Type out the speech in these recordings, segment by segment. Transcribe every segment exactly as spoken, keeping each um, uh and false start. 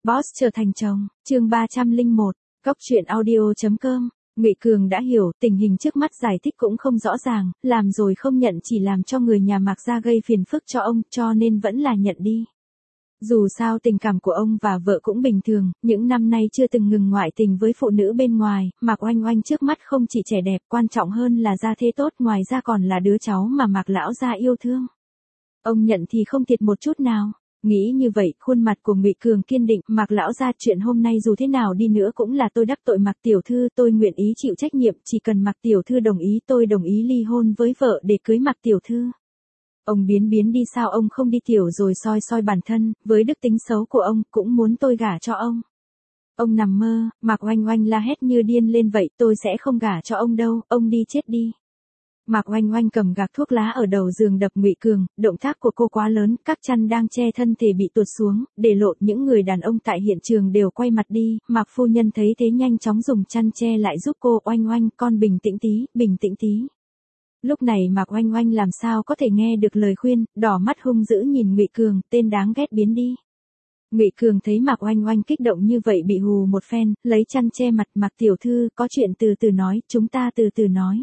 Boss trở thành chồng, chương ba trăm lẻ một, Cóc truyện audio chấm com. Ngụy Cường đã hiểu, tình hình trước mắt giải thích cũng không rõ ràng, làm rồi không nhận chỉ làm cho người nhà Mạc gia gây phiền phức cho ông, cho nên vẫn là nhận đi. Dù sao tình cảm của ông và vợ cũng bình thường, những năm nay chưa từng ngừng ngoại tình với phụ nữ bên ngoài, Mạc Oanh Oanh trước mắt không chỉ trẻ đẹp, quan trọng hơn là gia thế tốt, ngoài ra còn là đứa cháu mà Mạc lão gia yêu thương. Ông nhận thì không thiệt một chút nào. Nghĩ như vậy, khuôn mặt của Ngụy Cường kiên định, Mạc lão gia, chuyện hôm nay dù thế nào đi nữa cũng là tôi đắc tội Mạc tiểu thư, tôi nguyện ý chịu trách nhiệm, chỉ cần Mạc tiểu thư đồng ý, tôi đồng ý ly hôn với vợ để cưới Mạc tiểu thư. Ông biến biến đi, sao ông không đi tiểu rồi soi soi bản thân, với đức tính xấu của ông, cũng muốn tôi gả cho ông. Ông nằm mơ, Mạc Oanh Oanh la hét như điên lên vậy, tôi sẽ không gả cho ông đâu, ông đi chết đi. Mạc Oanh Oanh cầm gạc thuốc lá ở đầu giường đập Ngụy Cường, động tác của cô quá lớn, các chăn đang che thân thể bị tuột xuống, để lộ, những người đàn ông tại hiện trường đều quay mặt đi, Mạc phu nhân thấy thế nhanh chóng dùng chăn che lại giúp cô. Oanh Oanh, con bình tĩnh tí, bình tĩnh tí. Lúc này Mạc Oanh Oanh làm sao có thể nghe được lời khuyên, đỏ mắt hung dữ nhìn Ngụy Cường, tên đáng ghét, biến đi. Ngụy Cường thấy Mạc Oanh Oanh kích động như vậy bị hù một phen, lấy chăn che mặt. Mạc tiểu thư, có chuyện từ từ nói, chúng ta từ từ nói.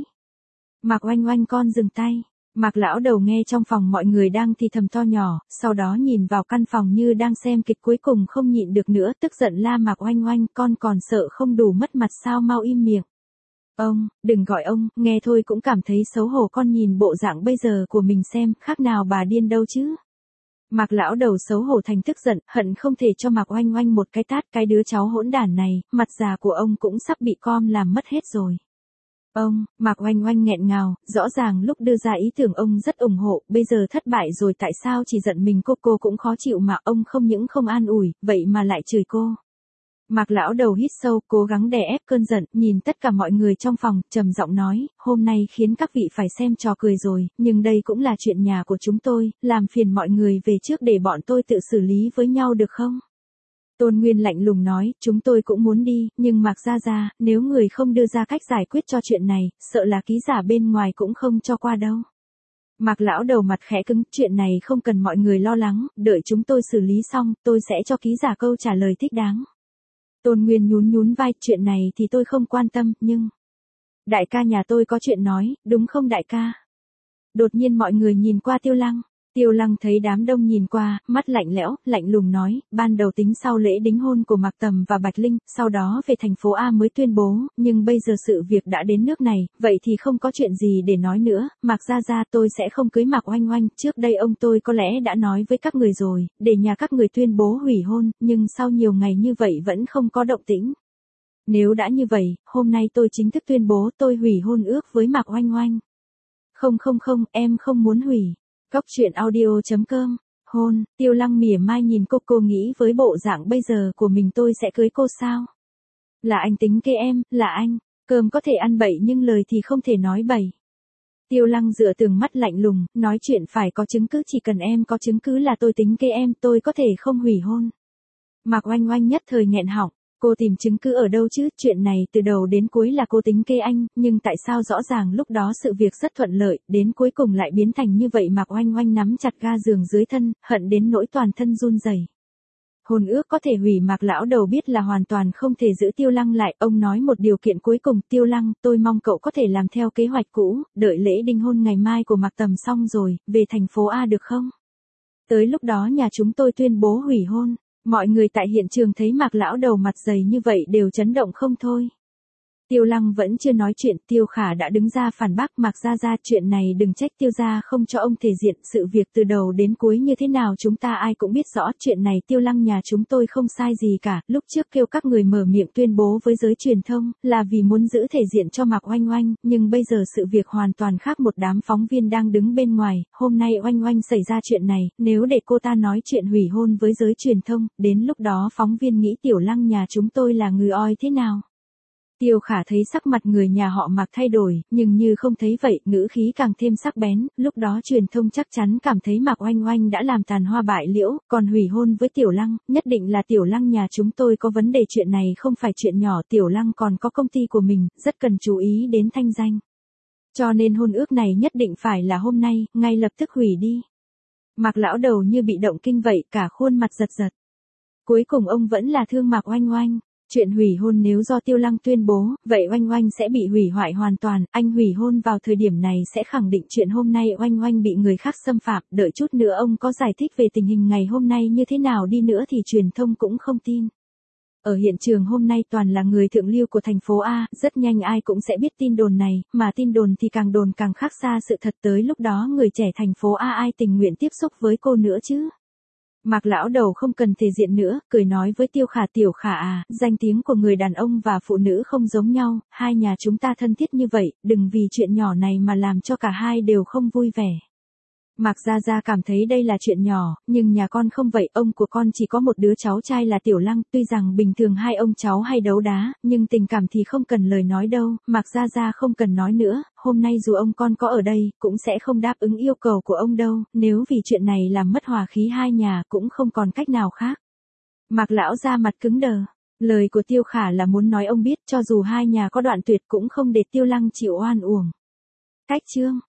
Mạc Oanh Oanh, con dừng tay. Mạc lão đầu nghe trong phòng mọi người đang thì thầm to nhỏ, sau đó nhìn vào căn phòng như đang xem kịch, cuối cùng không nhịn được nữa, tức giận la Mạc Oanh Oanh, con còn sợ không đủ mất mặt sao, mau im miệng. Ông, đừng gọi ông, nghe thôi cũng cảm thấy xấu hổ, con nhìn bộ dạng bây giờ của mình xem, khác nào bà điên đâu chứ. Mạc lão đầu xấu hổ thành tức giận, hận không thể cho Mạc Oanh Oanh một cái tát, cái đứa cháu hỗn đản này, mặt già của ông cũng sắp bị com làm mất hết rồi. Ông, Mạc Oanh Oanh nghẹn ngào, rõ ràng lúc đưa ra ý tưởng ông rất ủng hộ, bây giờ thất bại rồi tại sao chỉ giận mình cô, cô cũng khó chịu mà, ông không những không an ủi, vậy mà lại chửi cô. Mạc lão đầu hít sâu, cố gắng đè ép cơn giận, nhìn tất cả mọi người trong phòng, trầm giọng nói, hôm nay khiến các vị phải xem trò cười rồi, nhưng đây cũng là chuyện nhà của chúng tôi, làm phiền mọi người về trước để bọn tôi tự xử lý với nhau được không? Tôn Nguyên lạnh lùng nói, chúng tôi cũng muốn đi, nhưng Mạc gia gia, nếu người không đưa ra cách giải quyết cho chuyện này, sợ là ký giả bên ngoài cũng không cho qua đâu. Mạc lão đầu mặt khẽ cứng, chuyện này không cần mọi người lo lắng, đợi chúng tôi xử lý xong, tôi sẽ cho ký giả câu trả lời thích đáng. Tôn Nguyên nhún nhún vai, chuyện này thì tôi không quan tâm, nhưng... Đại ca nhà tôi có chuyện nói, đúng không đại ca? Đột nhiên mọi người nhìn qua Tiêu Lăng. Tiêu Lăng thấy đám đông nhìn qua, mắt lạnh lẽo, lạnh lùng nói, ban đầu tính sau lễ đính hôn của Mạc Tầm và Bạch Linh, sau đó về thành phố A mới tuyên bố, nhưng bây giờ sự việc đã đến nước này, vậy thì không có chuyện gì để nói nữa, Mạc gia gia, tôi sẽ không cưới Mạc Oanh Oanh, trước đây ông tôi có lẽ đã nói với các người rồi, để nhà các người tuyên bố hủy hôn, nhưng sau nhiều ngày như vậy vẫn không có động tĩnh. Nếu đã như vậy, hôm nay tôi chính thức tuyên bố tôi hủy hôn ước với Mạc Oanh Oanh. Không không không, em không muốn hủy. Cóc truyện audio chấm com. Hôn, Tiêu Lăng mỉa mai nhìn cô, cô nghĩ với bộ dạng bây giờ của mình tôi sẽ cưới cô sao? Là anh tính kế em, là anh, cơm có thể ăn bậy nhưng lời thì không thể nói bậy. Tiêu Lăng dựa tường mắt lạnh lùng, nói chuyện phải có chứng cứ, chỉ cần em có chứng cứ là tôi tính kế em, tôi có thể không hủy hôn. Mạc Oanh Oanh nhất thời nghẹn họng. Cô tìm chứng cứ ở đâu chứ, chuyện này từ đầu đến cuối là cô tính kế anh, nhưng tại sao rõ ràng lúc đó sự việc rất thuận lợi, đến cuối cùng lại biến thành như vậy? Mạc Oanh Oanh nắm chặt ga giường dưới thân, hận đến nỗi toàn thân run rẩy. Hôn ước có thể hủy, Mạc lão đầu biết là hoàn toàn không thể giữ Tiêu Lăng lại, ông nói một điều kiện cuối cùng, Tiêu Lăng, tôi mong cậu có thể làm theo kế hoạch cũ, đợi lễ đính hôn ngày mai của Mạc Tầm xong rồi, về thành phố A được không? Tới lúc đó nhà chúng tôi tuyên bố hủy hôn. Mọi người tại hiện trường thấy Mạc lão đầu mặt dày như vậy đều chấn động không thôi. Tiêu Lăng vẫn chưa nói chuyện, Tiêu Khả đã đứng ra phản bác, Mạc gia gia, chuyện này đừng trách Tiêu gia không cho ông thể diện, sự việc từ đầu đến cuối như thế nào chúng ta ai cũng biết rõ, chuyện này Tiêu Lăng nhà chúng tôi không sai gì cả, lúc trước kêu các người mở miệng tuyên bố với giới truyền thông, là vì muốn giữ thể diện cho Mạc Oanh Oanh, nhưng bây giờ sự việc hoàn toàn khác, một đám phóng viên đang đứng bên ngoài, hôm nay Oanh Oanh xảy ra chuyện này, nếu để cô ta nói chuyện hủy hôn với giới truyền thông, đến lúc đó phóng viên nghĩ Tiểu Lăng nhà chúng tôi là người oi thế nào? Tiêu Khả thấy sắc mặt người nhà họ Mạc thay đổi, nhưng như không thấy vậy, ngữ khí càng thêm sắc bén, lúc đó truyền thông chắc chắn cảm thấy Mạc Oanh Oanh đã làm tàn hoa bại liễu, còn hủy hôn với Tiểu Lăng, nhất định là Tiểu Lăng nhà chúng tôi có vấn đề, chuyện này không phải chuyện nhỏ, Tiểu Lăng còn có công ty của mình, rất cần chú ý đến thanh danh. Cho nên hôn ước này nhất định phải là hôm nay, ngay lập tức hủy đi. Mạc lão đầu như bị động kinh vậy, cả khuôn mặt giật giật. Cuối cùng ông vẫn là thương Mạc Oanh Oanh. Chuyện hủy hôn nếu do Tiêu Lăng tuyên bố, vậy Oanh Oanh sẽ bị hủy hoại hoàn toàn, anh hủy hôn vào thời điểm này sẽ khẳng định chuyện hôm nay Oanh Oanh bị người khác xâm phạm, đợi chút nữa ông có giải thích về tình hình ngày hôm nay như thế nào đi nữa thì truyền thông cũng không tin. Ở hiện trường hôm nay toàn là người thượng lưu của thành phố A, rất nhanh ai cũng sẽ biết tin đồn này, mà tin đồn thì càng đồn càng khác xa sự thật, tới lúc đó người trẻ thành phố A ai tình nguyện tiếp xúc với cô nữa chứ. Mạc lão đầu không cần thể diện nữa, cười nói với Tiêu Khả, Tiểu Khả à, danh tiếng của người đàn ông và phụ nữ không giống nhau, hai nhà chúng ta thân thiết như vậy, đừng vì chuyện nhỏ này mà làm cho cả hai đều không vui vẻ. Mạc Gia Gia cảm thấy đây là chuyện nhỏ, nhưng nhà con không vậy, ông của con chỉ có một đứa cháu trai là Tiểu Lăng, tuy rằng bình thường hai ông cháu hay đấu đá, nhưng tình cảm thì không cần lời nói đâu, Mạc Gia Gia không cần nói nữa, hôm nay dù ông con có ở đây, cũng sẽ không đáp ứng yêu cầu của ông đâu, nếu vì chuyện này làm mất hòa khí hai nhà cũng không còn cách nào khác. Mạc lão ra mặt cứng đờ, lời của Tiêu Khả là muốn nói ông biết cho dù hai nhà có đoạn tuyệt cũng không để Tiêu Lăng chịu oan uổng. Cách chương